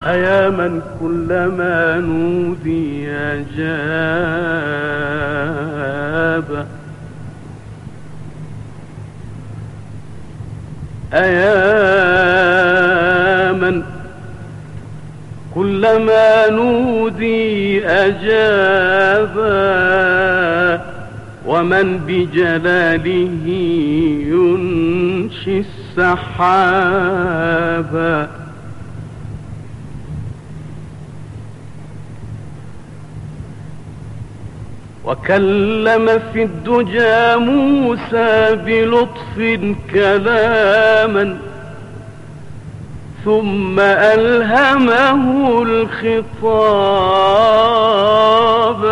أيا من كلما نودي أجاب، أيا من كلما نودي أجاب، ومن بجلاله ينشي السحاب. وكلم في الدجى موسى بلطف كلاما، ثم ألهمه الخطاب.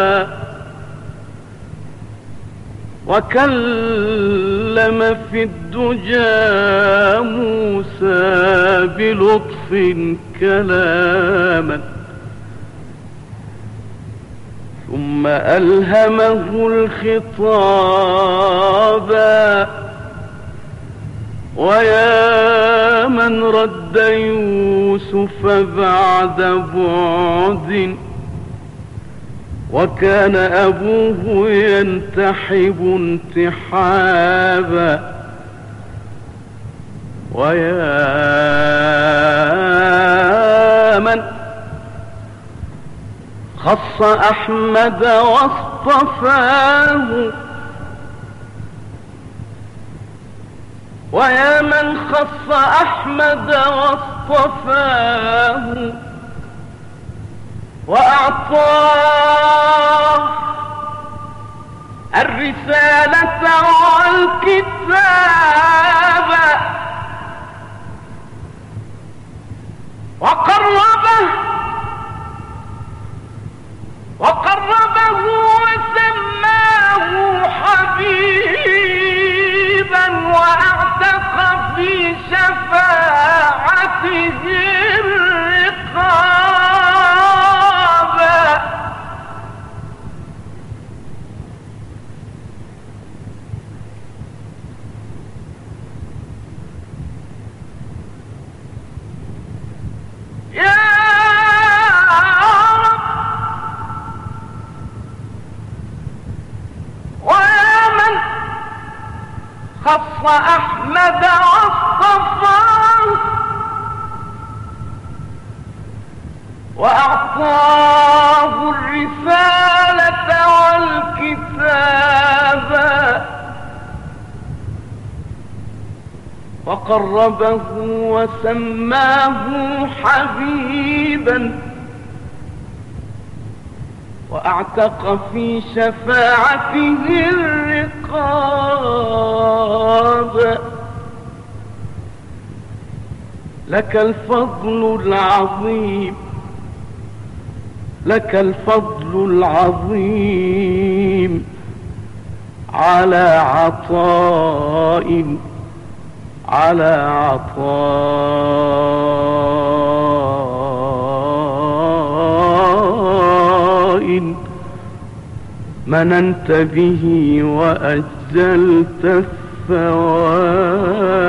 وكلم في الدجى موسى بلطف كلاما، ثم ألهمه الخطاب. ويا من رد يوسف بعد بعد، وكان أبوه ينتحب انتحابا. ويا من خص أحمد واصطفاه، ويا من خص أحمد واصطفاه، وأعطاه الرسالة والكتاب، وقربه وسماه حبيبا، وأعتق في شفاعته الرقاب. يا رب، ويا من خص أحمد واصطفاه، وأعطاه الرسالة والكتاب، وقربه وسماه حبيبا، وأعتق في شفاعته الرقاب. لك الفضل العظيم، لك الفضل العظيم على عطاء، على عطاء مننت به وأجزلت الثواب.